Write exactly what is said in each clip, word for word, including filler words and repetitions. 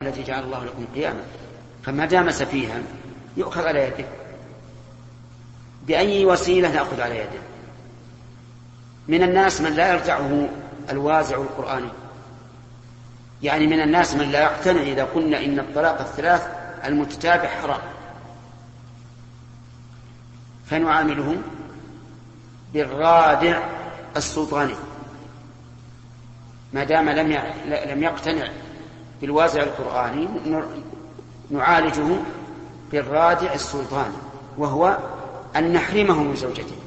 التي جعل الله لكم قياما، فما دام سفيها يؤخذ على يده، بأي وسيلة نأخذ على يده. من الناس من لا يرجعه الوازع القرآني، يعني من الناس من لا يقتنع إذا قلنا إن الطلاق الثلاث المتتابع حرام، فنعامله بالرادع السلطاني ما دام لم لم يقتنع بالوازع القرآني، نعالجه بالرادع السلطاني، وهو أن نحرمه من زوجته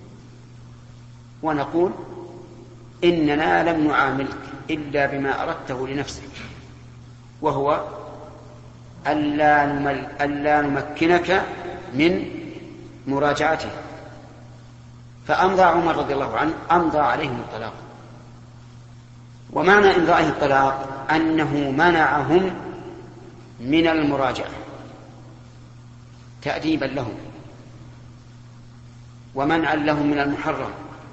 ونقول إننا لم نعاملك إلا بما أردته لنفسك، وهو ألا, نمل ألا نمكنك من مراجعته. فأمضى عمر رضي الله عنه أمضى عليهم الطلاق. ومعنى إمضائه الطلاق أنه منعهم من المراجعة تأديبا لهم ومنعا لهم من المحرم،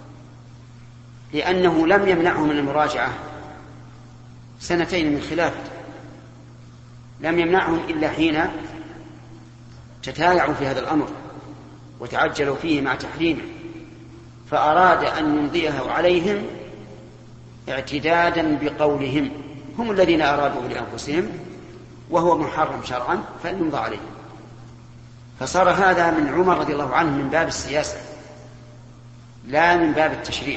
لأنه لم يمنعهم من المراجعة سنتين من خلافه، لم يمنعهم إلا حين تتايعوا في هذا الأمر وتعجلوا فيه مع تحريمه، فأراد أن يمضيه عليهم اعتدادا بقولهم، هم الذين أرادوا لأنفسهم وهو محرم شرعا فليمضى عليهم. فصار هذا من عمر رضي الله عنه من باب السياسة لا من باب التشريع،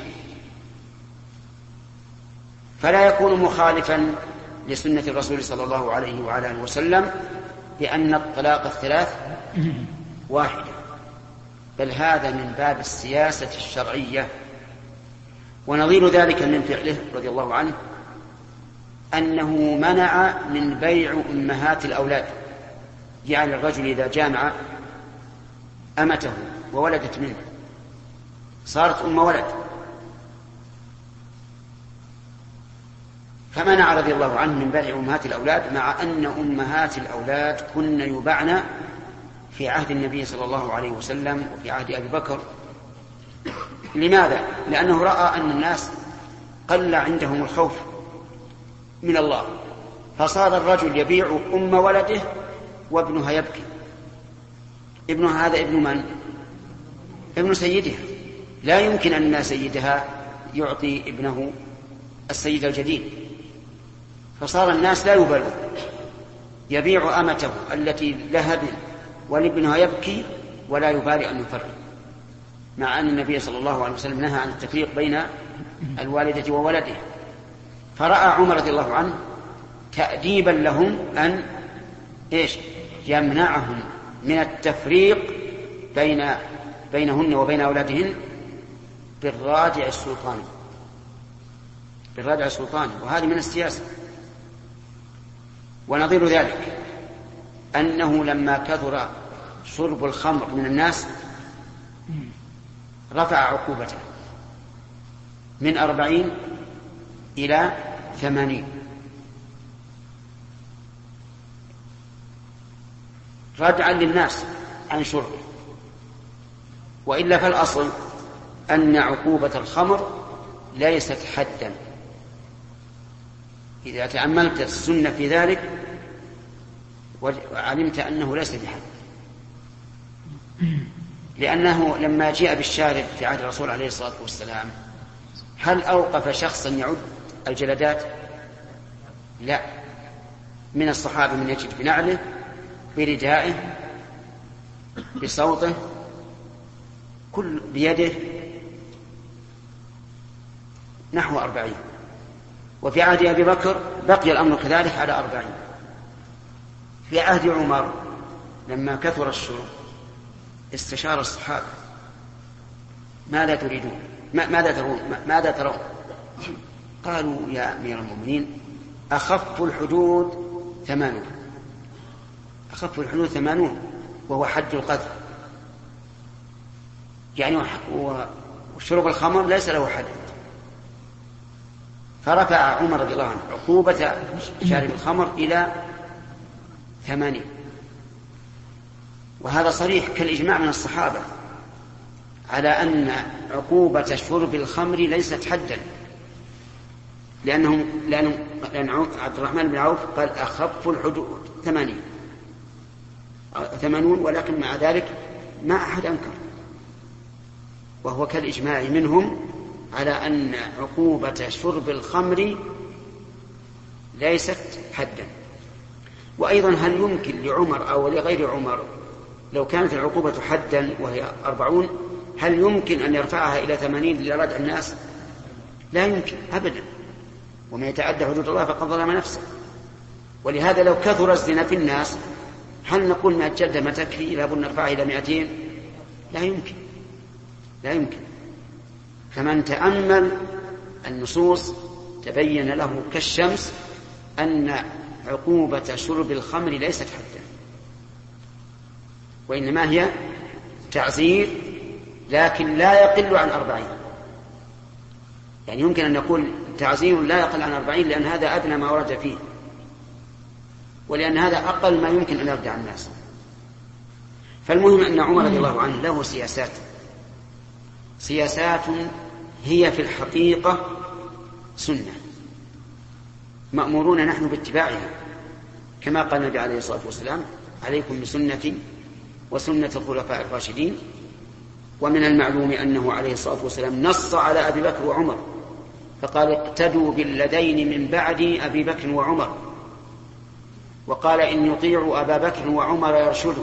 فلا يكون مخالفا لسنة الرسول صلى الله عليه وعلى آله وسلم بأن الطلاق الثلاث واحدة، بل هذا من باب السياسة الشرعية. ونظير ذلك من فعله رضي الله عنه أنه منع من بيع أمهات الأولاد، يعني الرجل إذا جامع أمته وولدت منه صارت أم ولد، فمنع رضي الله عنه من بيع أمهات الأولاد، مع أن أمهات الأولاد كن يباعن في عهد النبي صلى الله عليه وسلم وفي عهد أبي بكر. لماذا؟ لأنه رأى أن الناس قل عندهم الخوف من الله، فصار الرجل يبيع أم ولده وابنها يبكي. ابنها هذا ابن من؟ ابن سيدها، لا يمكن أن سيدها يعطي ابنه السيد الجديد، فصار الناس لا يبالون، يبيع أمته التي لها ابن ولابنها يبكي ولا يبالي أن يفرق، مع أن النبي صلى الله عليه وسلم نهى عن التفريق بين الوالدة وولدها. فرأى عمر رضي الله عنه تأديبا لهم أن إيش؟ يمنعهم من التفريق بين بينهن وبين أولادهن بالرادع السلطاني، بالرادع السلطاني، وهذه من السياسة. ونظير ذلك أنه لما كثر شرب الخمر من الناس رفع عقوبته من أربعين إلى ثمانين، ردعا للناس عن شربه. وإلا فالأصل أن عقوبة الخمر ليست حدا، إذا تأملت السنة في ذلك وعلمت أنه ليس بحد، لأنه لما جاء بالشارب في عهد الرسول عليه الصلاة والسلام هل أوقف شخصا يعد الجلدات؟ لا، من الصحابة من يجد بنعله بردائه بصوته كل بيده نحو أربعين. وفي عهد أبي بكر بقي الأمر كذلك على أربعين. في عهد عمر لما كثر الشرب استشار الصحابة ماذا تريدون؟ ماذا ترون؟ ماذا ترون؟ قالوا يا أمير المؤمنين أخف الحدود ثمانون، أخف الحدود ثمانون وهو حد القذف، يعني وشرب الخمر ليس له حد. فرفع عمر رضي الله عنه عقوبة شارب الخمر إلى ثمانين، وهذا صريح كالإجماع من الصحابة على أن عقوبة شرب الخمر ليست حدا، لأنهم, لأنهم لأن عبد الرحمن بن عوف قال أخف الحدود ثمانين ثمانون، ولكن مع ذلك ما أحد أنكر، وهو كالإجماع منهم على أن عقوبة شرب الخمر ليست حدا. وأيضا هل يمكن لعمر أو لغير عمر لو كانت العقوبة حدا وهي أربعون هل يمكن أن يرفعها إلى ثمانين لردع الناس؟ لا يمكن أبدا، ومن يتعدى حدود الله فقد ظلم نفسه. ولهذا لو كثر الزنا في الناس هل نقول مئة جلدة ما تكفي لا بد نرفعها إلى مئتين؟ لا يمكن، لا يمكن. فمن تأمل النصوص تبين له كالشمس أن عقوبة شرب الخمر ليست حدا، وإنما هي تعزير، لكن لا يقل عن أربعين. يعني يمكن أن نقول تعزير لا يقل عن أربعين لأن هذا أدنى ما ورد فيه، ولأن هذا أقل ما يمكن أن يردع الناس. فالمهم أن عمر رضي الله عنه له سياسات سياسات هي في الحقيقة سنة مأمورون نحن باتباعها، كما قال النبي عليه الصلاة والسلام: عليكم بسنتي وسنة الخلفاء الراشدين. ومن المعلوم أنه عليه الصلاة والسلام نص على أبي بكر وعمر فقال: اقتدوا بالذين من بعد أبي بكر وعمر، وقال: إن يطيعوا أبا بكر وعمر يرشدوا.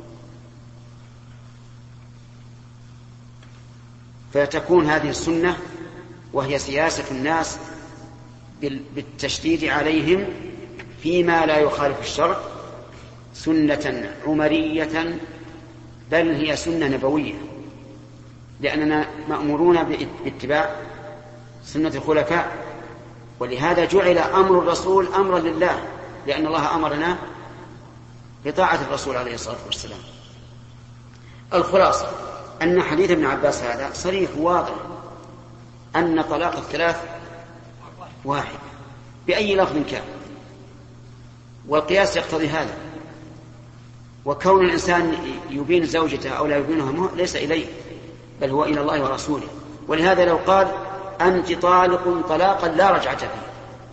فتكون هذه السنة وهي سياسة الناس بالتشديد عليهم فيما لا يخالف الشرع سنة عمرية، بل هي سنة نبوية، لأننا مأمورون باتباع سنة الخلفاء. ولهذا جعل أمر الرسول أمرا لله، لأن الله أمرنا بطاعة الرسول عليه الصلاة والسلام. الخلاصة أن حديث ابن عباس هذا صريح واضح أن طلاق الثلاث واحد بأي لفظ كان، والقياس يقتضي هذا. وكون الإنسان يبين زوجته أو لا يبينها ليس إليه، بل هو إلى الله ورسوله. ولهذا لو قال: أنت طالق طلاقا لا رجعة فيه،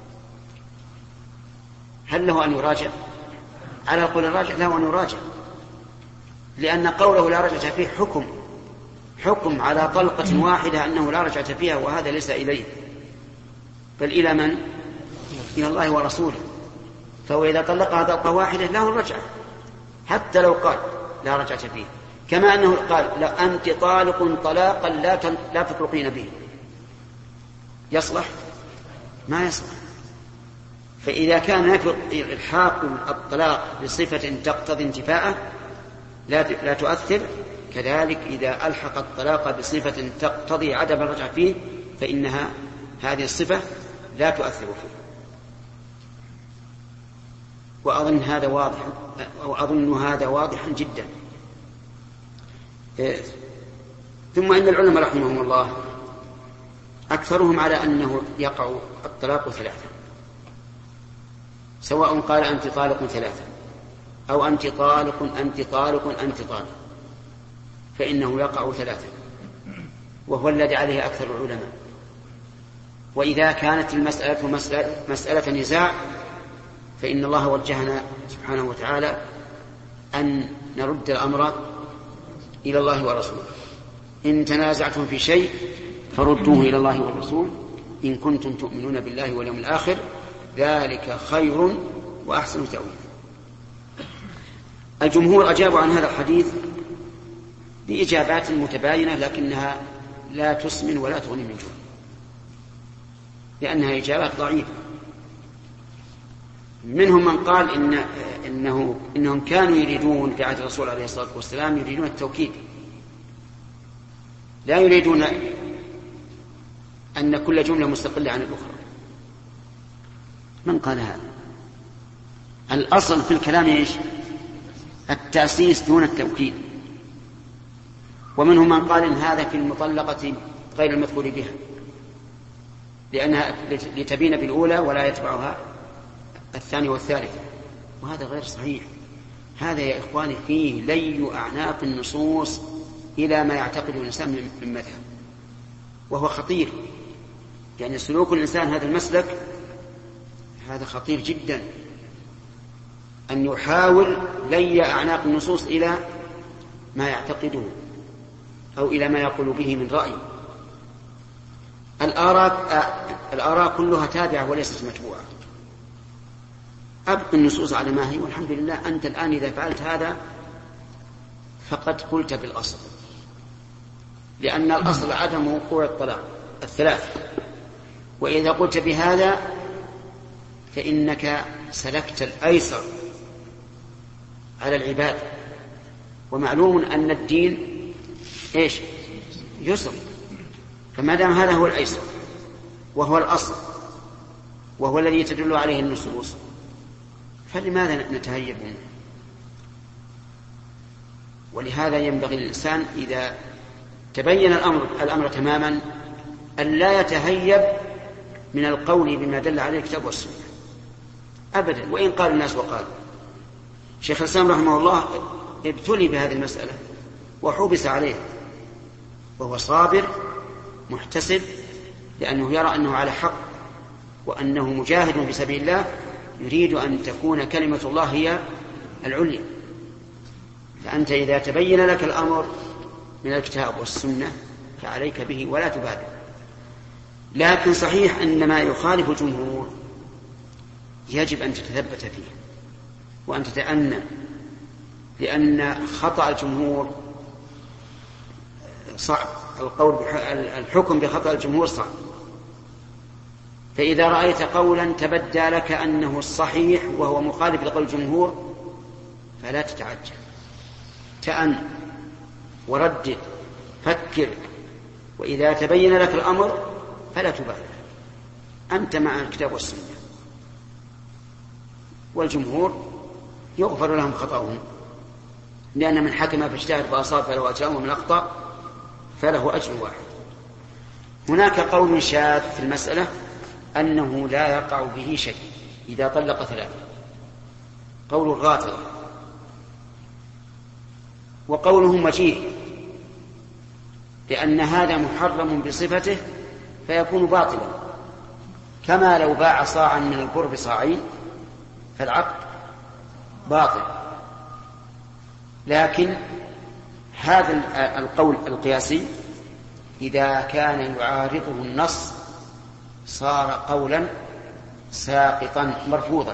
هل له أن يراجع؟ على قول الراجع له أن يراجع، لأن قوله لا رجعة فيه حكم حكم على طلقة واحدة أنه لا رجعة فيها، وهذا ليس إليه بل إلى من؟ إلى الله ورسوله. فهو إذا طلقها طلقة واحدة له الرجعة حتى لو قال لا رجعة فيه، كما أنه قال: لا أنت طالق طلاقا لا لا تطلقين به. يصلح؟ ما يصلح. فإذا كان الحاق الطلاق بصفة تقتضي انتفاءه لا لا تؤثر، كذلك إذا ألحق الطلاق بصفة تقتضي عدم الرجعة فيه فإنها هذه الصفة لا تؤثر فيه. وأظن هذا واضح، وأظن هذا واضحا جدا. ثم إن العلماء رحمهم الله أكثرهم على أنه يقع الطلاق ثلاثة، سواء قال أنت طالق ثلاثة أو أنت طالق أنت طالق أنت طالق، فإنه يقع ثلاثة، وهو الذي عليه أكثر العلماء. وإذا كانت المسألة مسألة, مسألة نزاع فإن الله وجهنا سبحانه وتعالى أن نرد الأمر إلى الله ورسوله: إن تنازعتم في شيء فردوه إلى الله والرسول إن كنتم تؤمنون بالله واليوم الآخر ذلك خير وأحسن تأويلا. الجمهور أجابوا عن هذا الحديث بإجابات متباينة، لكنها لا تسمن ولا تغني من جوع، لأنها إجابات ضعيفة. منهم من قال إن إنه إنهم كانوا يريدون في عهد الرسول عليه الصلاة والسلام يريدون التوكيد، لا يريدون أن كل جملة مستقلة عن الأخرى. من قال هذا؟ الأصل في الكلام إيش؟ التأسيس دون التوكيد. ومنهم من قال إن هذا في المطلقة غير المدخول بها، لأنها لتبين بالأولى ولا يتبعها الثاني والثالث، وهذا غير صحيح. هذا يا إخواني فيه لي أعناق النصوص إلى ما يعتقده الإنسان من مذهب، وهو خطير. يعني سلوك الإنسان هذا المسلك هذا خطير جدا، أن يحاول لي أعناق النصوص إلى ما يعتقده أو إلى ما يقول به من رأي. الآراء الآراء كلها تابعة وليست متبوعة. أبقي النصوص على ما هي، والحمد لله أنت الآن إذا فعلت هذا فقد قلت بالأصل، لأن الأصل عدم وقوع الطلاق الثلاث، وإذا قلت بهذا فإنك سلكت الأيسر على العباد، ومعلوم أن الدين إيش؟ يسر، فما دام هذا هو الأيسر وهو الأصل وهو الذي تدل عليه النصوص فلماذا نتهيب منه؟ ولهذا ينبغي للإنسان إذا تبين الأمر, الأمر تماما أن لا يتهيب من القول بما دل عليه الكتاب والسنة أبدا، وإن قال الناس وقالوا. شيخ الإسلام رحمه الله ابتلي بهذه المسألة وحبس عليها، وهو صابر محتسب لأنه يرى أنه على حق وأنه مجاهد في سبيل الله، يريد أن تكون كلمة الله هي العليا. فأنت إذا تبين لك الأمر من الكتاب والسنة فعليك به ولا تبادر. لكن صحيح أن ما يخالف الجمهور يجب أن تتثبت فيه وأن تتأنى، لأن خطأ الجمهور صعب، القول الحكم بخطأ الجمهور صعب. فإذا رأيت قولا تبدى لك أنه الصحيح وهو مخالف لقول الجمهور فلا تتعجل، تأن وردد فكر، وإذا تبين لك الأمر فلا تبالغ، أنت مع الكتاب والسنة. والجمهور يغفر لهم خطأهم، لأن من حكم فاجتهد فأصاب فله أجر، ومن أخطأ فله أجر واحد. هناك قول شاذ في المسألة أنه لا يقع به شيء إذا طلق ثلاثة، قول الرافضة، وقولهم وجيه، لأن هذا محرم بصفته فيكون باطلا، كما لو باع صاعا من البر بصاعين فالعقد باطل. لكن هذا القول القياسي إذا كان يعارضه النص صار قولا ساقطا مرفوضا،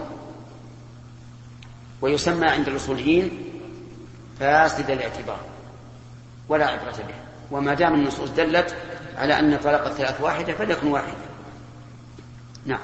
ويسمى عند الأصوليين فاسد الاعتبار ولا عبرة به. وما دام النصوص دلت على أن طلاق الثلاث واحدة فليكن واحدة. نعم.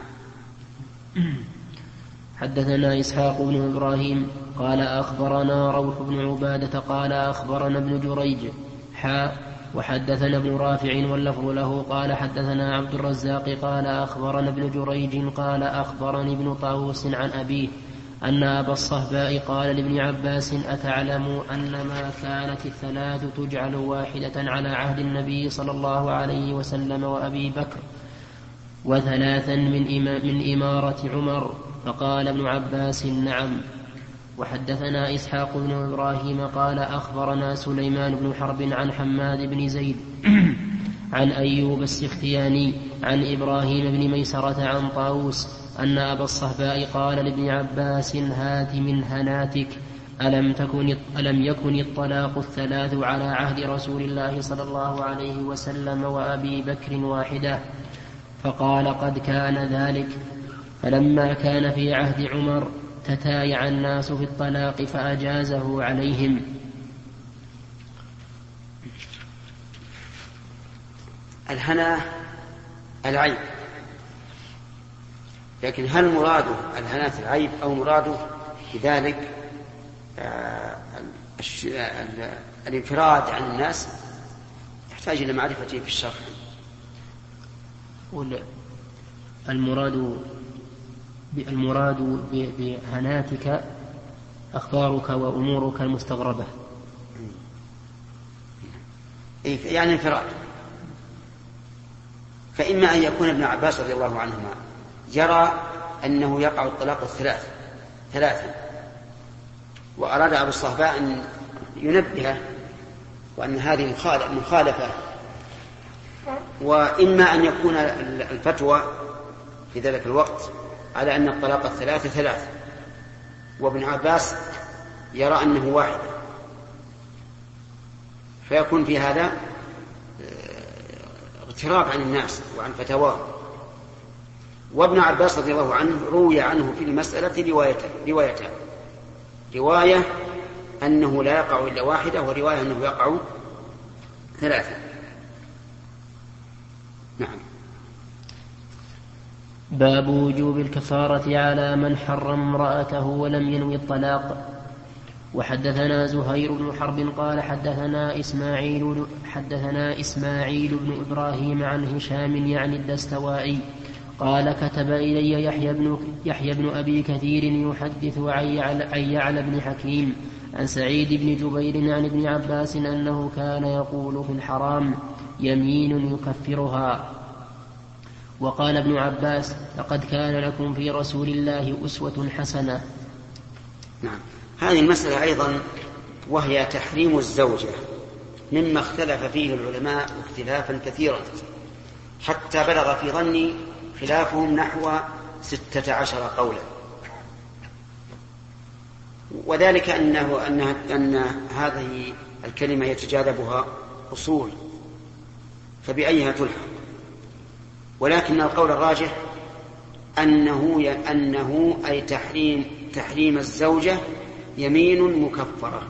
حدثنا إسحاق بن إبراهيم قال أخبرنا روح بن عبادة قال أخبرنا ابن جريج حاء وحدثنا ابن رافع واللفظ له قال حدثنا عبد الرزاق قال أخبرنا ابن جريج قال أخبرني ابن طاووس عن أبيه أن أبا الصهباء قال لابن عباس أتعلم أن ما كانت الثلاث تجعل واحدة على عهد النبي صلى الله عليه وسلم وأبي بكر وثلاثا من, من إمارة عمر؟ فقال ابن عباس نعم. وحدثنا إسحاق بن إبراهيم قال أخبرنا سليمان بن حرب عن حماد بن زيد عن أيوب السختياني عن إبراهيم بن ميسرة عن طاووس أن أبا الصهباء قال لابن عباس هات من هناتك ألم, تكن ألم يكن الطلاق الثلاث على عهد رسول الله صلى الله عليه وسلم وأبي بكر واحدة؟ فقال قد كان ذلك، فلما كان في عهد عمر تتايع الناس في الطلاق فأجازه عليهم. الهنا العيب، لكن هل مراده الهنا العيب أو مراده بذلك الانفراد عن الناس يحتاج إلى معرفته في الشرح. المراد المراد بهناتك أخبارك وأمورك المستغربة، يعني انفراد. فإما أن يكون ابن عباس رضي الله عنهما يرى أنه يقع الطلاق الثلاث ثلاثا، وأراد أبو الصهباء أن ينبهه وأن هذه مخالفة. وإما أن يكون الفتوى في ذلك الوقت على أن الطلاق الثلاثة ثلاث، وابن عباس يرى أنه واحد، فيكون في هذا اغتراب عن الناس وعن فتاواه. وابن عباس رضي الله عنه روي عنه في المسألة روايتان، رواية أنه لا يقع إلا واحدة، ورواية أنه يقع ثلاثة. نعم. باب وجوب الكفارة على من حرم امرأته ولم ينوي الطلاق. وحدثنا زهير بن حرب قال حدثنا إسماعيل, حدثنا إسماعيل بن إبراهيم عن هشام يعني الدستوائي قال كتب إلي يحيى بن, يحيى بن أبي كثير يحدث عن يعلى بن حكيم عن سعيد بن جبير عن ابن عباس أنه كان يقول في الحرام يمين يكفرها. وقال ابن عباس لقد كان لكم في رسول الله أسوة حسنة. نعم. هذه المسألة أيضا وهي تحريم الزوجة مما اختلف فيه العلماء اختلافا كثيرا، حتى بلغ في ظني خلافهم نحو ستة عشر قولا، وذلك أنه أن, أن هذه الكلمة يتجاذبها أصول، فبأيها تلحق. ولكن القول الراجح أنه, أنه أي تحريم, تحريم الزوجة يمين مكفرة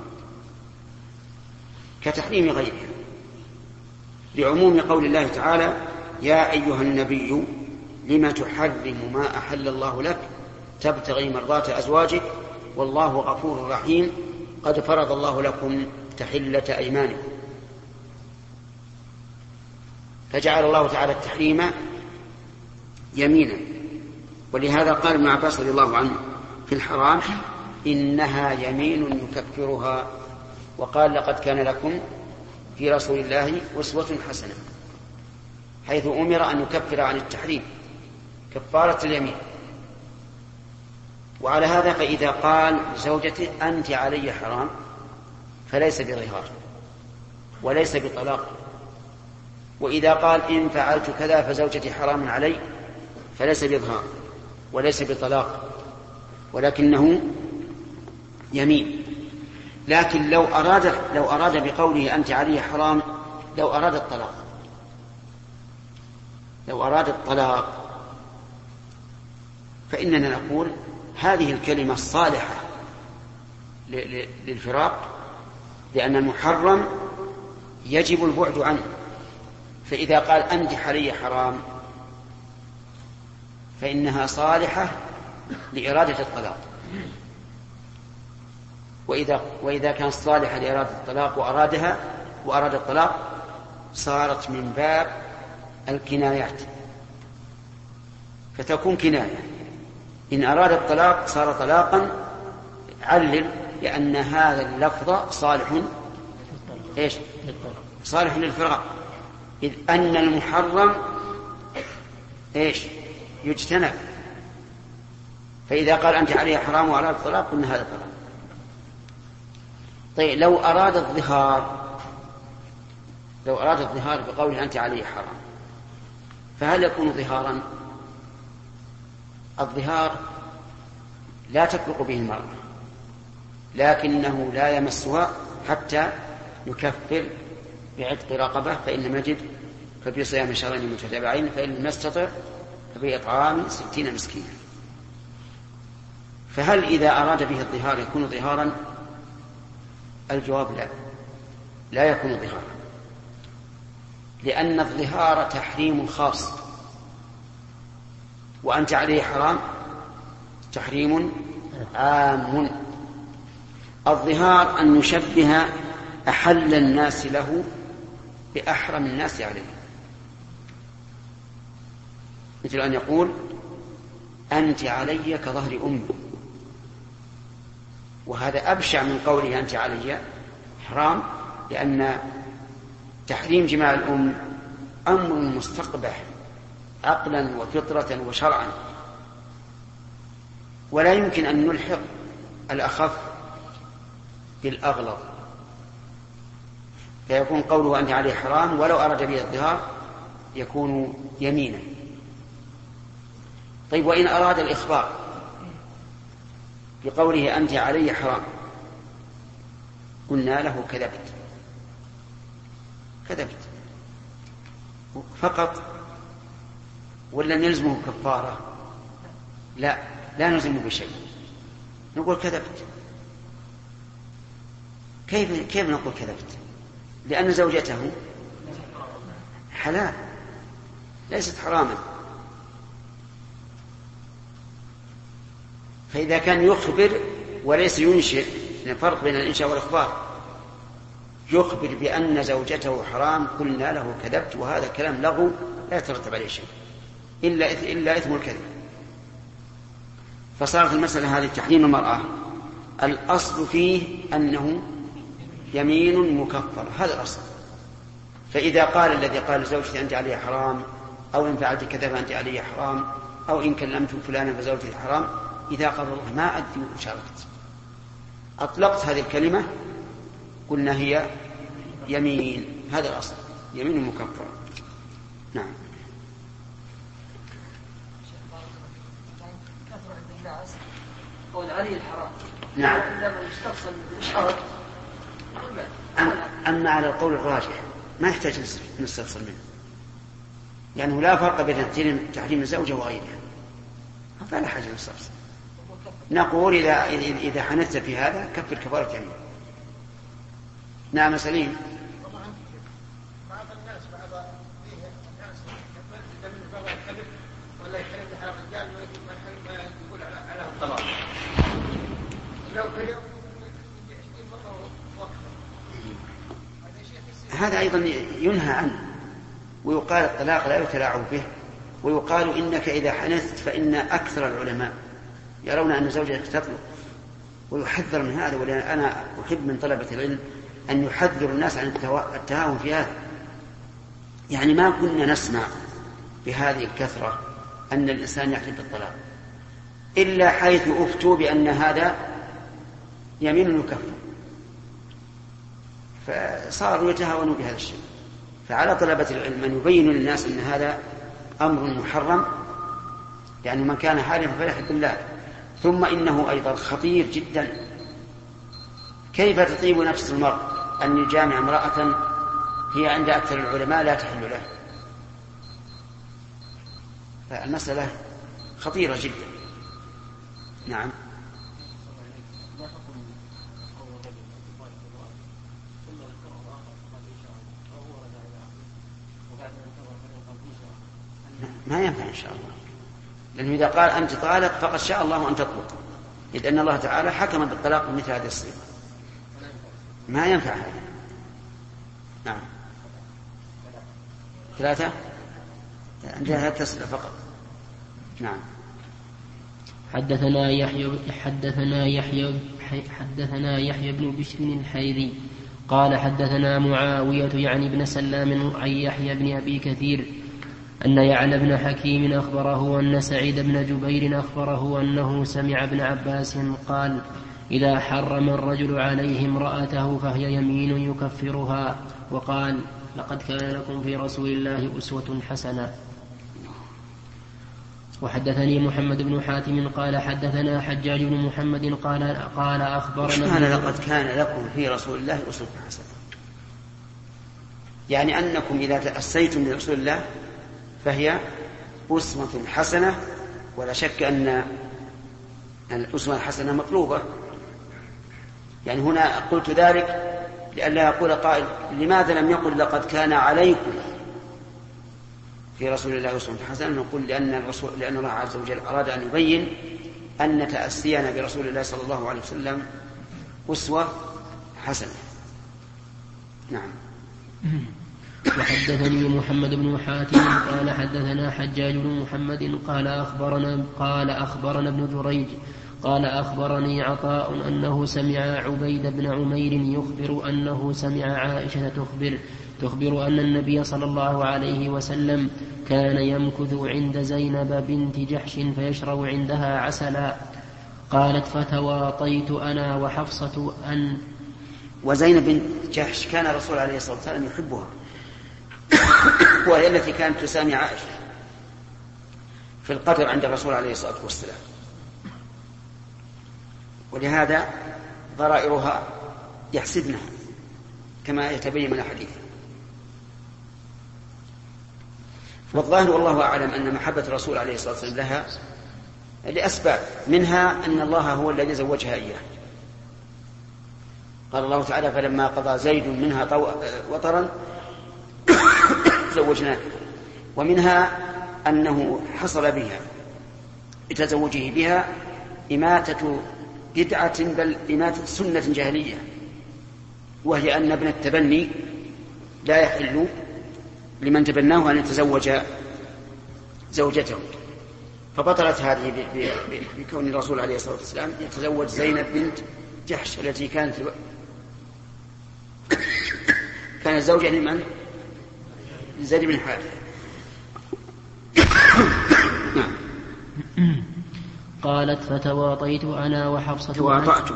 كتحريم غيرها، لعموم قول الله تعالى يا أيها النبي لم تحرم ما أحل الله لك تبتغي مرضات أزواجك والله غفور رحيم قد فرض الله لكم تحلة أيمانكم. فجعل الله تعالى التحريم يمينا، ولهذا قال ابن عباس رضي الله عنه في الحرام إنها يمين يكفرها، وقال لقد كان لكم في رسول الله أسوة حسنة، حيث أمر أن يكفر عن التحريم كفارة اليمين. وعلى هذا فإذا قال لزوجته أنت علي حرام فليس بظهار وليس بطلاق، وإذا قال إن فعلت كذا فزوجتي حرام علي فليس بظهار وليس بطلاق، ولكنه يمين. لكن لو أراد, لو أراد بقوله أنت علي حرام لو أراد الطلاق لو أراد الطلاق فإننا نقول هذه الكلمة الصالحة للفراق، لأن المحرم يجب البعد عنه، فإذا قال أنت علي حرام فإنها صالحة لإرادة الطلاق، وإذا, وإذا كانت صالحة لإرادة الطلاق وأرادها وأراد الطلاق صارت من باب الكنايات، فتكون كناية. إن أراد الطلاق صار طلاقا علل لأن هذا اللفظ صالح إيش؟ صالح للفراق، إذ أن المحرم إيش؟ يجتنب. فإذا قال أنت عليها حرام وأراد الطلاق قلنا هذا طلاق. طيب لو أراد الظهار لو أراد الظهار بقوله أنت عليه حرام فهل يكون ظهارا؟ الظهار لا تطلق به المرأة، لكنه لا يمسها حتى يكفر بعتق رقبة، فإن لم يجد فبصيام شهرين متتابعين، فإن لم يستطع فبإطعام ستين مسكينا. فهل إذا أراد به الظهار يكون ظهارا؟ الجواب لا، لا يكون ظهارا، لأن الظهار تحريم خاص، وأنت عليه حرام تحريم عام. الظهار أن نشبه أحل الناس له بأحرم الناس عليه، مثل أن يقول أنت علي كظهر أمي، وهذا أبشع من قوله أنت علي حرام، لأن تحريم جماع الأم أمر مستقبح عقلا وفطرة وشرعا، ولا يمكن أن نلحق الأخف بالأغلظ، فيكون قوله أنت عليه حرام ولو أراد به الظهار يكون يمينا. طيب وإن أراد الإخبار بقوله أنت علي حرام قلنا له كذبت كذبت فقط، ولا نلزمه كفارة؟ لا لا نلزمه بشيء، نقول كذبت. كيف كيف نقول كذبت؟ لأن زوجته حلال ليست حراما. فإذا كان يخبر وليس ينشئ، فرق بين الإنشاء والإخبار، يخبر بأن زوجته حرام قلنا له كذبت، وهذا كلام لغو لا يترتب عليه شيء إلا إلا إثم الكذب. فصارت المسألة هذه تحريم المرأة الأصل فيه أنه يمين مكفر، هذا الأصل. فإذا قال الذي قال لزوجتي أنت علي حرام، أو إن فعلت كذا فأنت علي حرام، أو إن كلمت فلانا فزوجتي حرام، إذا قال الله ما أدري وشاركت أطلقت هذه الكلمة قلنا هي يمين، هذا الأصل يمين مكفر. نعم. قول علي الحرام نعم. عندما يستفصل بالشرط. أما على القول الراجح ما يحتاج نستفصل منه، لأنه لا فرق بين تحريم الزوجة وغيرها، فلا حاجة نستفصل. نقول إذا إذا حنثت في هذا كفر كفارة يمين. نعم سليم. بعض الناس بعض فيه الناس يكفر من بعض الكذب ولا يحرم بحرام الرجال ما يقول على الطلاق لو كذب هذا أيضا ينهى عنه، ويقال الطلاق لا يتلاعب به، ويقال إنك إذا حنثت فإن أكثر العلماء يرون أن زوجتك تطلق، ويحذر من هذا. ولأن أنا أحب من طلبة العلم أن يحذر الناس عن التهاون في هذا. يعني ما كنا نسمع بهذه الكثرة أن الإنسان يحلف بالطلاق إلا حيث أفتوا بأن هذا يمين يكفر، فصاروا يتهاونوا بهذا الشيء. فعلى طلبة العلم أن يبينوا للناس أن هذا أمر محرم، يعني من كان حالفا فليحلف بالله. ثم إنه أيضا خطير جدا، كيف تطيب نفس المرء أن يجامع امرأة هي عند أكثر العلماء لا تحل له؟ فالمسألة خطيرة جدا. نعم. ما ينفع إن شاء الله، لأنه إذا قال أنت طالق فقد شاء الله أن تطلق، إذ أن الله تعالى حكم بالطلاق بمثل هذه الصيغة. ما ينفع هذا. نعم. ثلاثة عندها التسلة فقط. نعم. حدثنا يحيى حدثنا يحيى حدثنا يحيى بن بشر الحيري قال حدثنا معاوية يعني بن سلام عن يحيى بن أبي كثير أن يعلى بن حكيم أخبره أن سعيد بن جبير أخبره أنه سمع ابن عباس قال إذا حرم الرجل عليه امرأته فهي يمين يكفرها. وقال لقد كان لكم في رسول الله أسوة حسنة. وحدثني محمد بن حاتم قال حدثنا حجاج بن محمد قال قال أخبرنا لقد كان لكم في رسول الله أسوة حسنة، يعني أنكم إذا تأسيتم برسول الله فهي أسوة حسنة، ولا شك أن الأسوة الحسنة مطلوبة. يعني هنا قلت ذلك لئلا يقول قائل لماذا لم يقل لقد كان عليكم في رسول الله أسوة حسنة؟ نقول لأن, الرسول لأن الله عز وجل أراد أن يبين أن تأسينا برسول الله صلى الله عليه وسلم أسوة حسنة. نعم. وحدثني محمد بن حاتم قال حدثنا حجاج بن محمد قال أخبرنا قال أخبرنا ابن جريج قال أخبرني عطاء أنه سمع عبيد بن عمير يخبر أنه سمع عائشة تخبر تخبر أن النبي صلى الله عليه وسلم كان يمكث عند زينب بنت جحش فيشرب عندها عسلا. قالت فتواطيت أنا وحفصة أن وزينب بنت جحش كان الرسول عليه الصلاة والسلام يحبها، وهي التي كانت تسامي عائشة، في القدر عند الرسول عليه الصلاة والسلام، ولهذا ضرائرها يحسدنها كما يتبين من الحديث. والظاهر والله أعلم أن محبة الرسول عليه الصلاة والسلام لها لأسباب، منها أن الله هو الذي زوجها إياه. قال الله تعالى: فلما قضى زيد منها وطرا زوجناك. ومنها أنه حصل بها بتزوجه بها إماتة بدعة، بل إماتة سنة جاهلية، وهي أن ابن التبني لا يحل لمن تبناه أن يتزوج زوجته، فبطلت هذه بكون الرسول عليه الصلاة والسلام يتزوج زينب بنت جحش التي كانت كانت زوجة لمن؟ زيد بن حارثة. قالت: فتواطيت أنا وحفصة. تواطأت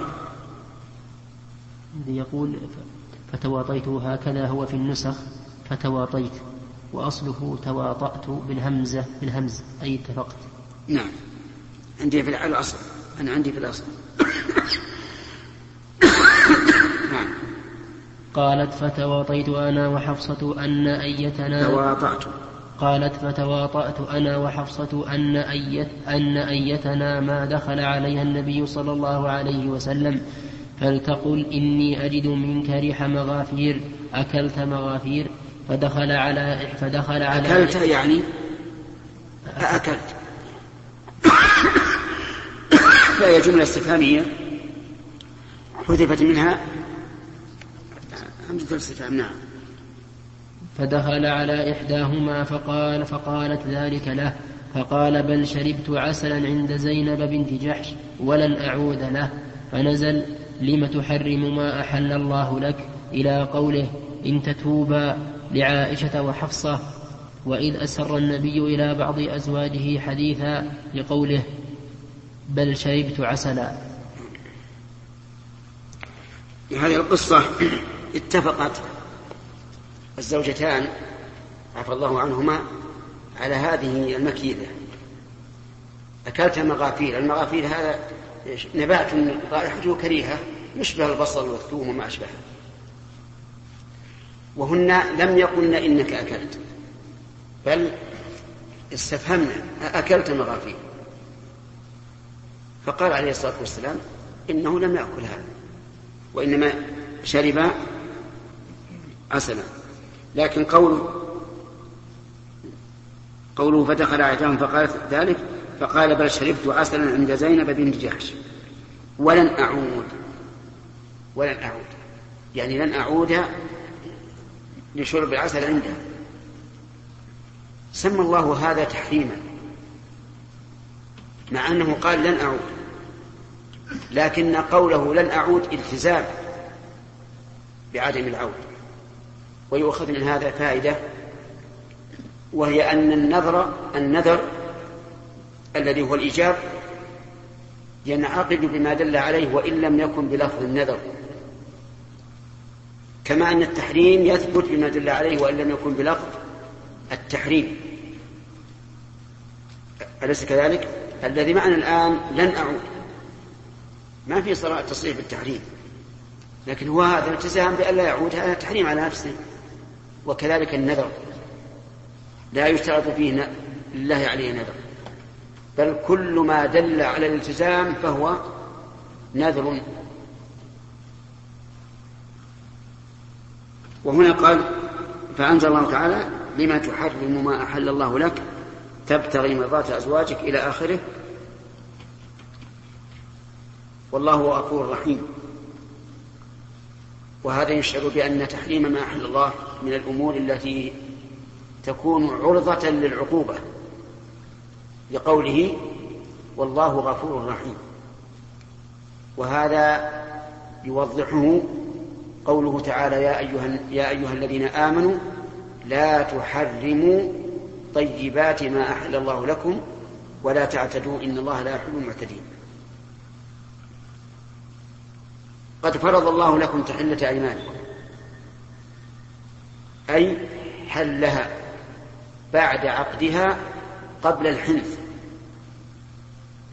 يقول فتواطيت، هكذا هو في النسخ فتواطيت، وأصله تواطأت بالهمزة بالهمز أي اتفقت. نعم، عندي في الأصل، أنا عندي في الأصل. نعم. قالت: فتواطيت أنا وحفصة أن أيتنا تواطأت قالت: فتواطأت أنا وحفصة أن أيت أن أيتنا ما دخل عليها النبي صلى الله عليه وسلم فلتقل: إني أجد منك ريح مغافير، أكلت مغافير؟ فدخل على فدخل على أكلت يعني أكلت فهي جملة استفهامية حذفت منها همزة الاستفهام. نعم. فدخل على إحداهما فقال فقالت ذلك له، فقال: بل شربت عسلا عند زينب بنت جحش ولن أعود له. فنزل: لم تحرم ما أحل الله لك، إلى قوله: إن تتوبا، لعائشة وحفصة. وإذ أسر النبي إلى بعض أزواجه حديثا، لقوله: بل شربت عسلا. هذه القصة اتفقت الزوجتان عفى الله عنهما على هذه المكيدة. أكلت مغافير. المغافير هذا نبات رائحته كريهة يشبه البصل والثوم وما أشبهه، وهن لم يقلن إنك أكلت، بل استفهمنا: أكلت مغافير؟ فقال عليه الصلاة والسلام: إنه لم يأكل هذا، وإنما شرب عسلا. لكن قوله قوله فدخل عليهم فقالت ذلك، فقال: بل شربت عسلا عند زينب بنت جحش ولن أعود. ولن أعود يعني لن أعود لشرب العسل عندها. سمى الله هذا تحريما، مع أنه قال لن أعود، لكن قوله لن أعود التزام بعدم العود. ويؤخذ من هذا فائدة، وهي أن النذر النذر الذي هو الإيجاب ينعقد بما دل عليه وإن لم يكن بلفظ النذر، كما أن التحريم يثبت بما دل عليه وإن لم يكن بلفظ التحريم. أليس كذلك؟ الذي معنا الآن لن أعود ما في صراحة تصريح بالتحريم، لكن هو هذا التزام بأن لا يعود، هذا تحريم على نفسه. وكذلك النذر لا يشترط فيه لله عليه نذر، بل كل ما دل على الالتزام فهو نذر. وهنا قال: فأنزل الله تعالى: لما تحرم ما أحل الله لك تبتغي مرضات أزواجك، إلى آخره. والله غفور رحيم. وهذا يشعر بأن تحريم ما أحل الله من الأمور التي تكون عرضة للعقوبة، لقوله: والله غفور رحيم. وهذا يوضحه قوله تعالى: يا أيها, يا أيها الذين آمنوا لا تحرموا طيبات ما أحل الله لكم ولا تعتدوا إن الله لا يحب المعتدين. قد فرض الله لكم تحلة أيمانكم، أي حلها بعد عقدها قبل الحنث،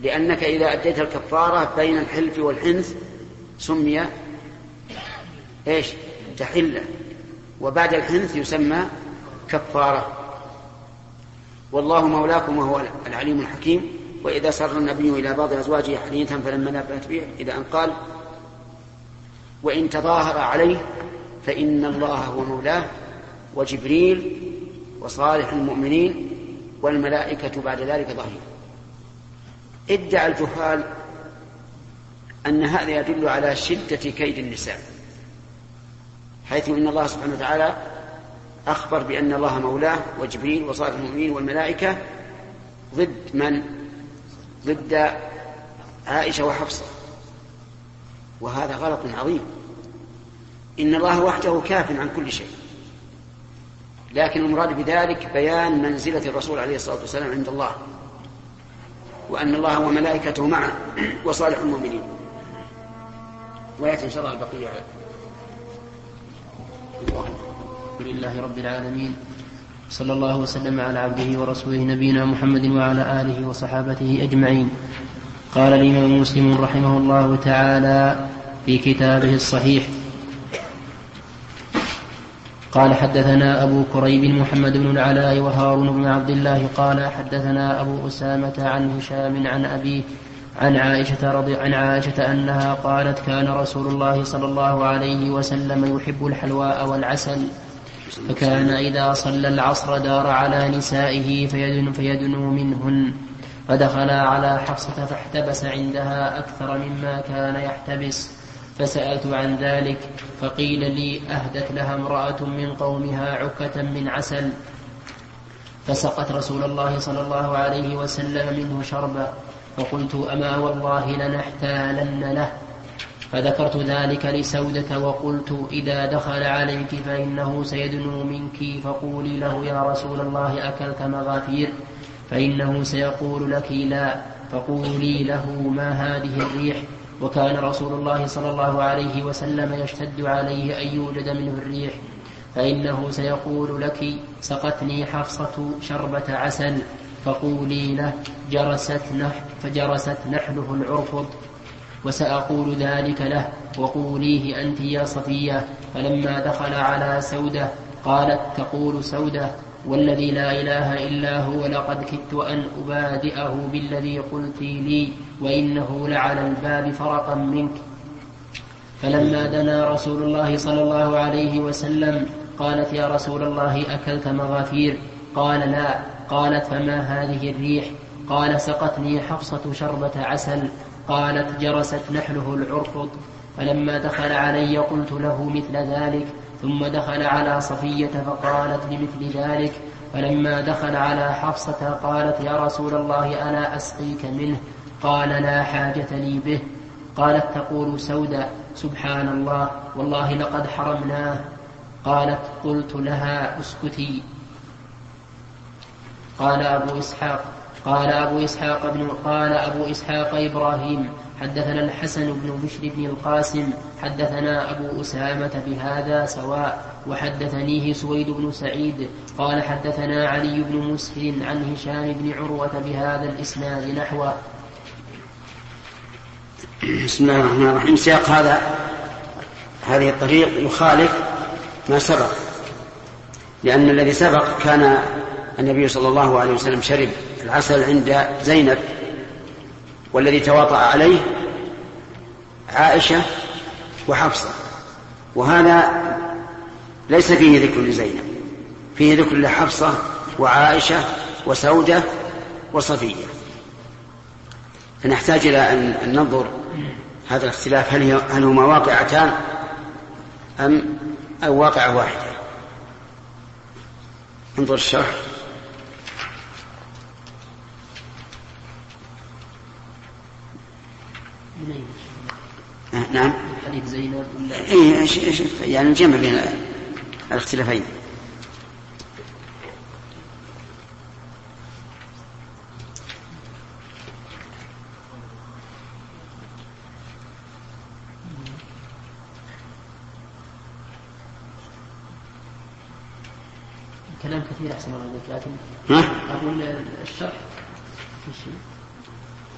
لأنك إذا أديت الكفارة بين الحلف والحنث سمي إيش؟ تحلة، وبعد الحنث يسمى كفارة. والله مولاكم وهو العليم الحكيم. وإذا سر النبي إلى بعض أزواجه حديثا فلما نبأت به إلى أن قال وإن تظاهر عليه فإن الله هو مولاه وجبريل وصالح المؤمنين والملائكة بعد ذلك ظهير. ادعى الجهال أن هذا يدل على شدة كيد النساء، حيث إن الله سبحانه وتعالى أخبر بأن الله مولاه وجبريل وصالح المؤمنين والملائكة ضد من؟ ضد عائشة وحفصة، وهذا غلط عظيم. إن الله وحده كاف عن كل شيء، لكن المراد بذلك بيان منزلة الرسول عليه الصلاة والسلام عند الله، وأن الله وملائكته معه وصالح المؤمنين. ويأتي إن شاء الله البقية. الحمد لله رب العالمين، صلى الله وسلم على عبده ورسوله نبينا محمد وعلى آله وصحابته أجمعين. قال الإمام مسلم رحمه الله تعالى في كتابه الصحيح: قال حدثنا أبو كريب محمد بن العلاء وهارون بن عبد الله قال حدثنا أبو أسامة عن هشام عن أبيه عن عائشة, رضي عن عائشة أنها قالت: كان رسول الله صلى الله عليه وسلم يحب الحلواء والعسل، فكان إذا صلى العصر دار على نسائه فيدن فيدنو منهن، فدخل على حفصة فاحتبس عندها أكثر مما كان يحتبس، فسألت عن ذلك فقيل لي: أهدت لها امرأة من قومها عكة من عسل، فسقت رسول الله صلى الله عليه وسلم منه شربا، فقلت: أما والله لنحتالن له. فذكرت ذلك لسودة وقلت: إذا دخل عليك فإنه سيدنو منك، فقولي له: يا رسول الله أكلت مغافير؟ فإنه سيقول لك: لا. فقولي له: ما هذه الريح؟ وكان رسول الله صلى الله عليه وسلم يشتد عليه أن يوجد منه الريح، فإنه سيقول لك: سقتني حفصة شربة عسل. فقولي له: جرست نح فجرست نحله العرفض. وسأقول ذلك له، وقوليه أنت يا صفية. فلما دخل على سودة قالت تقول سودة: والذي لا إله إلا هو لقد كدت أن أبادئه بالذي قلت لي، وإنه لعلى الباب فرقا منك. فلما دنا رسول الله صلى الله عليه وسلم قالت: يا رسول الله أكلت مغافير؟ قال: لا. قالت: فما هذه الريح؟ قال: سقتني حفصة شربة عسل. قالت: جرست نحله العرفض. فلما دخل علي قلت له مثل ذلك، ثم دخل على صفية فقالت لمثل ذلك. فلما دخل على حفصة قالت: يا رسول الله ألا أسقيك منه؟ قال: لا حاجة لي به. قالت تقول سودة: سبحان الله، والله لقد حرمناه. قالت: قلت لها: اسكتي. قال أبو إسحاق قال أبو إسحاق بن قال أبو إسحاق إبراهيم حدثنا الحسن بن بشر بن القاسم حدثنا أبو أسامة بهذا سواء، وحدثنيه سويد بن سعيد قال حدثنا علي بن مسهر عن هشام بن عروة بهذا الإسناد نحوه. بسم الله الرحمن الرحيم. سياق هذا هذه الطريق يخالف ما سبق، لأن الذي سبق كان النبي صلى الله عليه وسلم شرب العسل عند زينب، والذي تواطأ عليه عائشة وحفصة، وهذا ليس فيه ذكر لزينب، فيه ذكر لحفصة وعائشة وسودة وصفية. فنحتاج إلى أن ننظر هذا الاختلاف، هل هل هما واقعتان أم أو واقعة واحدة. انظر الشرح. نعم. حديث زينب إيه يعني الجمع بين الاختلافين. كلام كثير أحسن الله عليك، لكن ها؟ أقول الشرح في شيء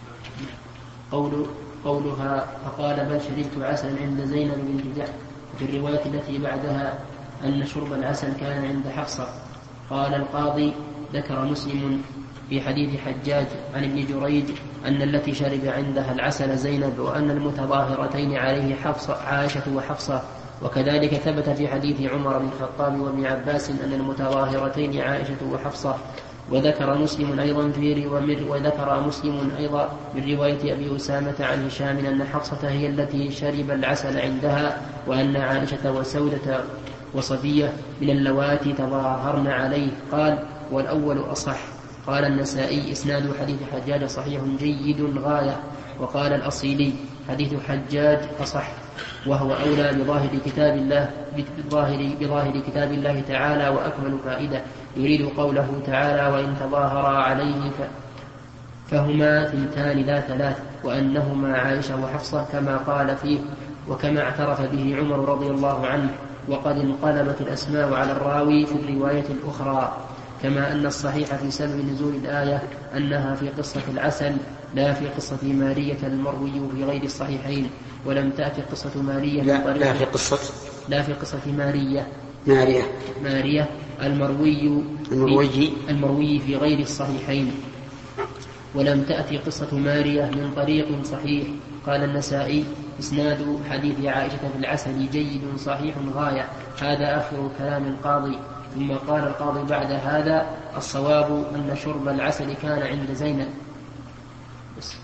قول قولها فقال بل شربت عسلا عند زينب بنت جحش. وفي الرواية التي بعدها أن شرب العسل كان عند حفصة. قال القاضي ذكر مسلم في حديث حجاج عن ابن جريج أن التي شرب عندها العسل زينب وأن المتظاهرتين عليه حفصة عائشة وحفصة. وكذلك ثبت في حديث عمر بن الخطاب وابن عباس أن المتظاهرتين عائشة وحفصة. وذكر مسلم أيضا في وذكر مسلم أيضا من رواية أبي أسامة عن هشام أن حفصة هي التي شرب العسل عندها وأن عائشة وسودة وصفية من اللواتي تظاهرن عليه. قال والأول أصح. قال النسائي إسناد حديث حجاج صحيح جيد غاية. وقال الأصيلي حديث حجاج أصح وهو أولى بظاهر كتاب الله بظاهر, بظاهر كتاب الله تعالى وأكمل فائدة. يريد قوله تعالى وإن تظاهرا عليه فهما ثنتان لا ثلاث وأنهما عائشة وحفصة كما قال فيه وكما اعترف به عمر رضي الله عنه. وقد انقلبت الأسماء على الراوي في الرواية الأخرى. كما أن الصحيح في سبب نزول الآية أنها في قصة العسل لا في قصة مارية المروي في غير الصحيحين. ولم تأتي قصة مارية لا, لا في قصة لا في قصة مارية مارية مارية المروي المروي المروي في غير الصحيحين. ولم تأتي قصة مارية من طريق صحيح. قال النسائي إسناد حديث عائشة في العسل جيد صحيح غاية. هذا آخر كلام القاضي. ثم قال القاضي بعد هذا الصواب أن شرب العسل كان عند زينب. بس.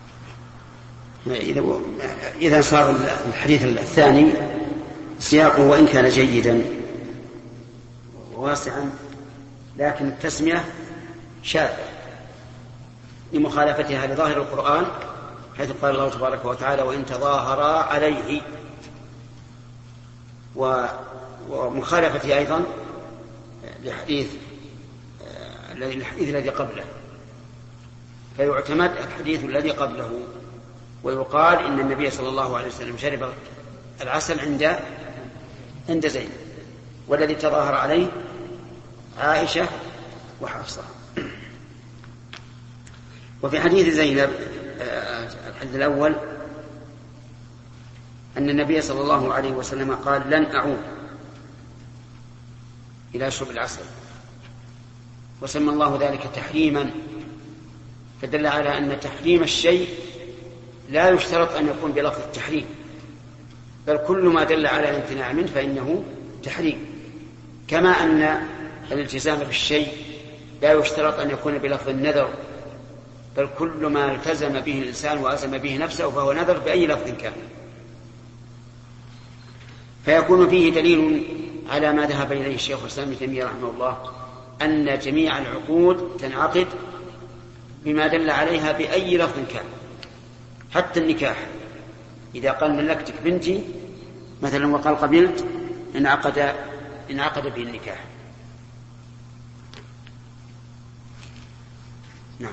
إذا صار الحديث الثاني سياقه وإن كان جيدا وواسعا لكن التسمية شاذة لمخالفتها لظاهر القرآن حيث قال الله تبارك وتعالى وإن تظاهرا عليه ومخالفتها أيضا لحديث الحديث الذي قبله. فيعتمد الحديث الذي قبله ويقال إن النبي صلى الله عليه وسلم شرب العسل عند عند زينب والذي تظاهر عليه عائشة وحفصة. وفي حديث زينب الحديث الأول أن النبي صلى الله عليه وسلم قال لن أعود إلى شرب العسل وسمى الله ذلك تحريما. فدل على أن تحريم الشيء لا يشترط أن يكون بلفظ التحريم بل كل ما دل على الامتناع منه فإنه تحريم. كما أن الالتزام بالشيء لا يشترط أن يكون بلفظ النذر بل كل ما التزم به الإنسان وألزم به نفسه فهو نذر بأي لفظ كان. فيكون فيه دليل على ما ذهب إليه الشيخ الإسلام ابن تيمية رحمه الله أن جميع العقود تنعقد بما دل عليها بأي لفظ كان حتى النكاح. إذا قال ملكتك بنتي مثلا وقال قبلت انعقد انعقد به النكاح. نعم.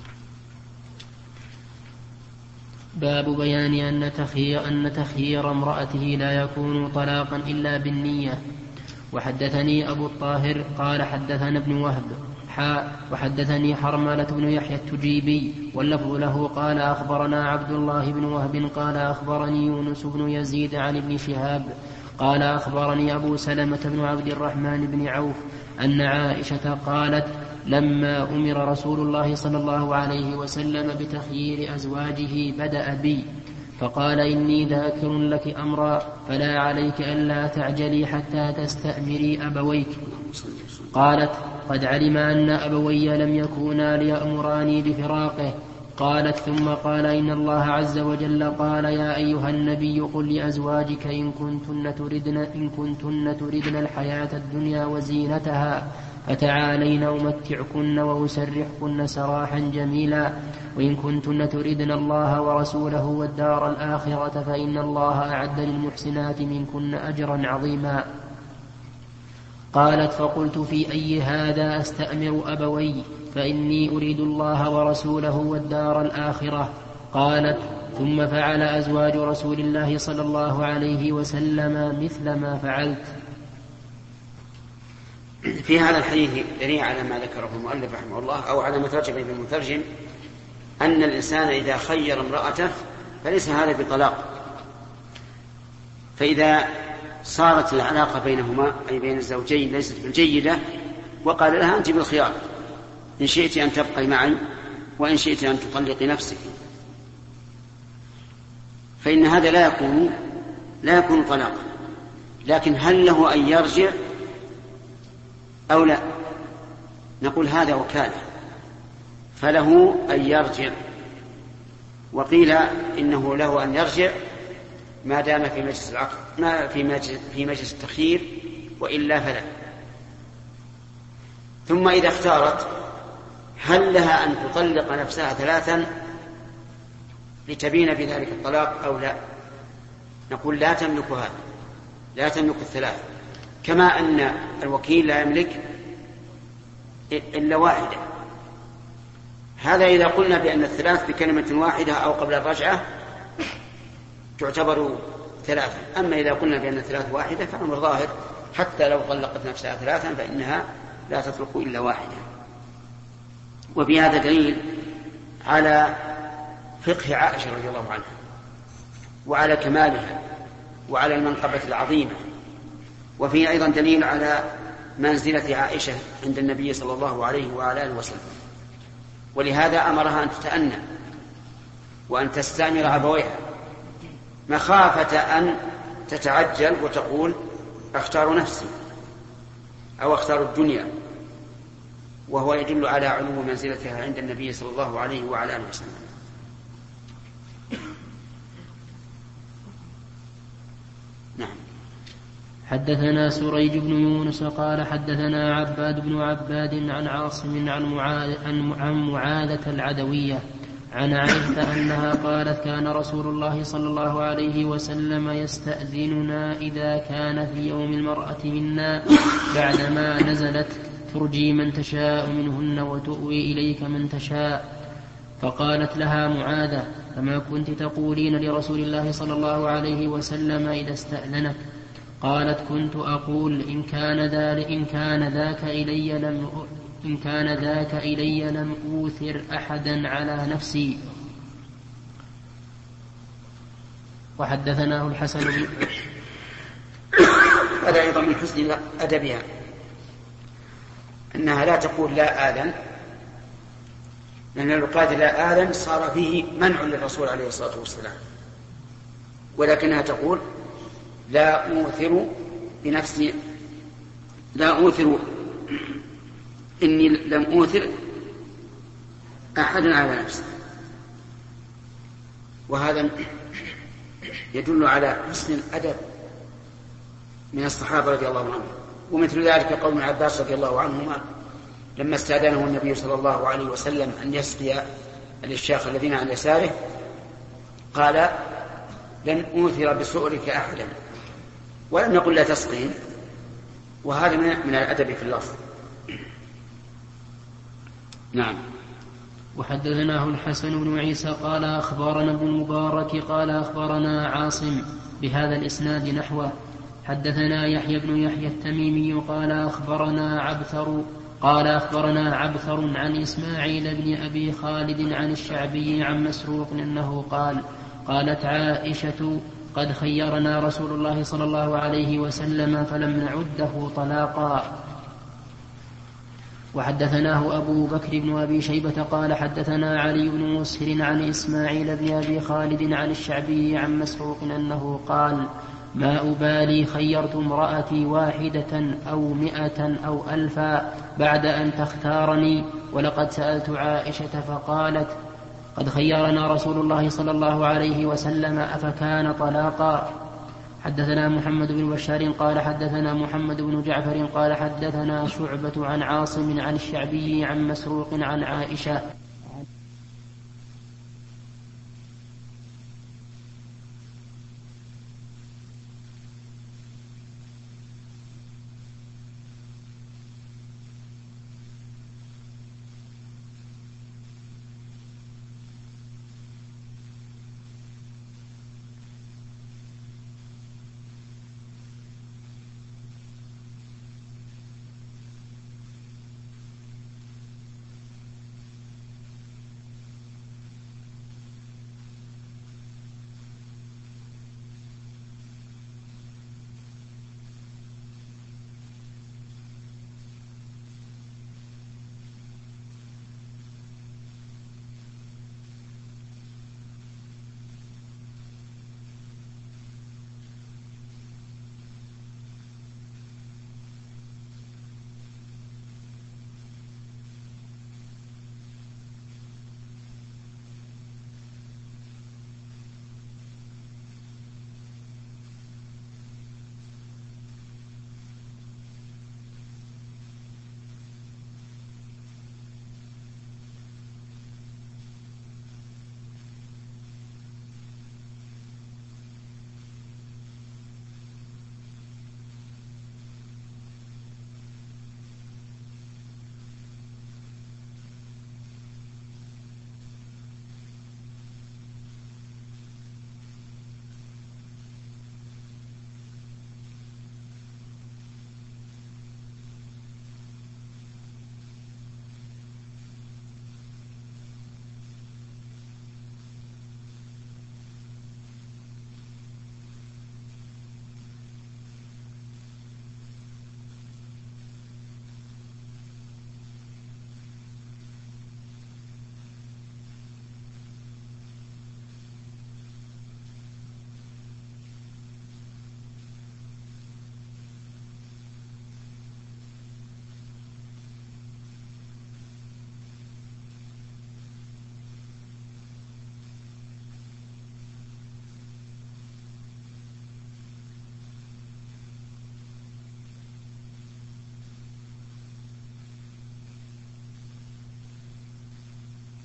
باب بيان أن تخيير, أن تخيير امرأته لا يكون طلاقا إلا بالنية. وحدثني أبو الطاهر قال حدثنا ابن وهب حاء وحدثني حرملة بن يحيى التجيبي واللفظ له قال أخبرنا عبد الله بن وهب قال أخبرني يونس بن يزيد عن ابن شهاب قال أخبرني أبو سلمة بن عبد الرحمن بن عوف أن عائشة قالت لما أمر رسول الله صلى الله عليه وسلم بتخيير أزواجه بدأ بي فقال إني ذاكر لك أمرا فلا عليك ألا تعجلي حتى تستأمري أبويك. قالت قد علم أن أبوي لم يكونا ليأمراني بفراقه. قالت ثم قال إن الله عز وجل قال يا أيها النبي قل لأزواجك إن كنتن تردن, إن كنتن تردن الحياة الدنيا وزينتها فتعالين أمتعكن وأسرحكن سراحا جميلا وإن كنتن تردن الله ورسوله والدار الآخرة فإن الله أعد للمحسنات منكن أجرا عظيما. قالت فقلت في أي هذا أستأمر أبوي فإني أريد الله ورسوله والدار الآخرة. قالت ثم فعل أزواج رسول الله صلى الله عليه وسلم مثل ما فعلت. في هذا الحديث دليل على ما ذكره المؤلف رحمه الله أو على ما ترجم به المترجم أن الإنسان إذا خير امرأته فليس هذا بطلاق. فإذا صارت العلاقة بينهما أي بين الزوجين ليست بالجيدة وقال لها أنت بالخيار، إن شئت أن تبقي معي وإن شئت أن تطلقي نفسك، فإن هذا لا يكون لا يكون طلاقا. لكن هل له أن يرجع أو لا؟ نقول هذا وكالة، فله أن يرجع. وقيل إنه له أن يرجع ما دام في مجلس العقد، ما في مجلس, في مجلس التخيير، وإلا فلا. ثم إذا اختارت هل لها أن تطلق نفسها ثلاثا لتبين بذلك الطلاق أو لا؟ نقول لا تملك هذا، لا تملك الثلاث، كما أن الوكيل لا يملك إلا واحدة. هذا إذا قلنا بأن الثلاث بكلمة واحدة أو قبل الرجعة تعتبر ثلاثا. أما إذا قلنا بأن الثلاث واحدة فأمر ظاهر، حتى لو طلقت نفسها ثلاثا فإنها لا تطلق إلا واحدة. وفي هذا دليل على فقه عائشة رضي الله عنها وعلى كمالها وعلى المنقبة العظيمة. وفيه أيضا دليل على منزلة عائشة عند النبي صلى الله عليه وعلى آله وسلم، ولهذا أمرها أن تتأنى وأن تستأمر أبويها مخافة أن تتعجل وتقول أختار نفسي أو أختار الدنيا، وهو يدل على علو منزلتها عند النبي صلى الله عليه وعلى آله وسلم. نعم. حدثنا سريج بن يونس قال حدثنا عباد بن عباد عن عاصم عن معاذ عن معاذة العدوية عن عائشة أنها قالت كان رسول الله صلى الله عليه وسلم يستأذننا إذا كان في يوم المرأة منا بعدما نزلت ترجي من تشاء منهن وتؤوي إليك من تشاء. فقالت لها معاذة فما كنت تقولين لرسول الله صلى الله عليه وسلم إذا استأذنك؟ قالت كنت أقول إن كان ذلك إن كان ذاك إلي لم إن كان ذاك إلي لم أوثر أحدا على نفسي. وحدثناه الحسن بن هذا أيضا من حسن أدبها أنها لا تقول لا آذن، لأن لو قالت لا آذن صار فيه منع للرسول عليه الصلاة والسلام، ولكنها تقول لا أوثر بنفسي، لا أوثر إني لم أوثر أحدا على نفسي. وهذا يدل على حسن الأدب من الصحابة رضي الله عنهم. ومثل ذلك قول ابن عباس رضي الله عنهما لما استأذنه النبي صلى الله عليه وسلم أن يسقي الشيخ الذين عن يساره قال لن أوثر بسؤرك أحدا، ولم يقل لا تسقين، وهذا من الأدب في اللفظ. نعم. وحدثناه الحسن بن عيسى قال أخبرنا ابن المبارك قال أخبرنا عاصم بهذا الإسناد نحوه. حدثنا يحيى بن يحيى التميمي قال أخبرنا عبثر قال أخبرنا عبثر عن إسماعيل بن أبي خالد عن الشعبي عن مسروق أنه قال قالت عائشة قد خيرنا رسول الله صلى الله عليه وسلم فلم نعده طلاقا. وحدثناه أبو بكر بن أبي شيبة قال حدثنا علي بن مسهر عن إسماعيل بن أبي خالد عن الشعبي عن مسروق أنه قال ما أبالي خيرت امرأتي واحدة أو مئة أو ألفا بعد أن تختارني، ولقد سألت عائشة فقالت قد خيرنا رسول الله صلى الله عليه وسلم أفكان طلاقا. حدثنا محمد بن بشار قال حدثنا محمد بن جعفر قال حدثنا شعبة عن عاصم عن الشعبي عن مسروق عن عائشة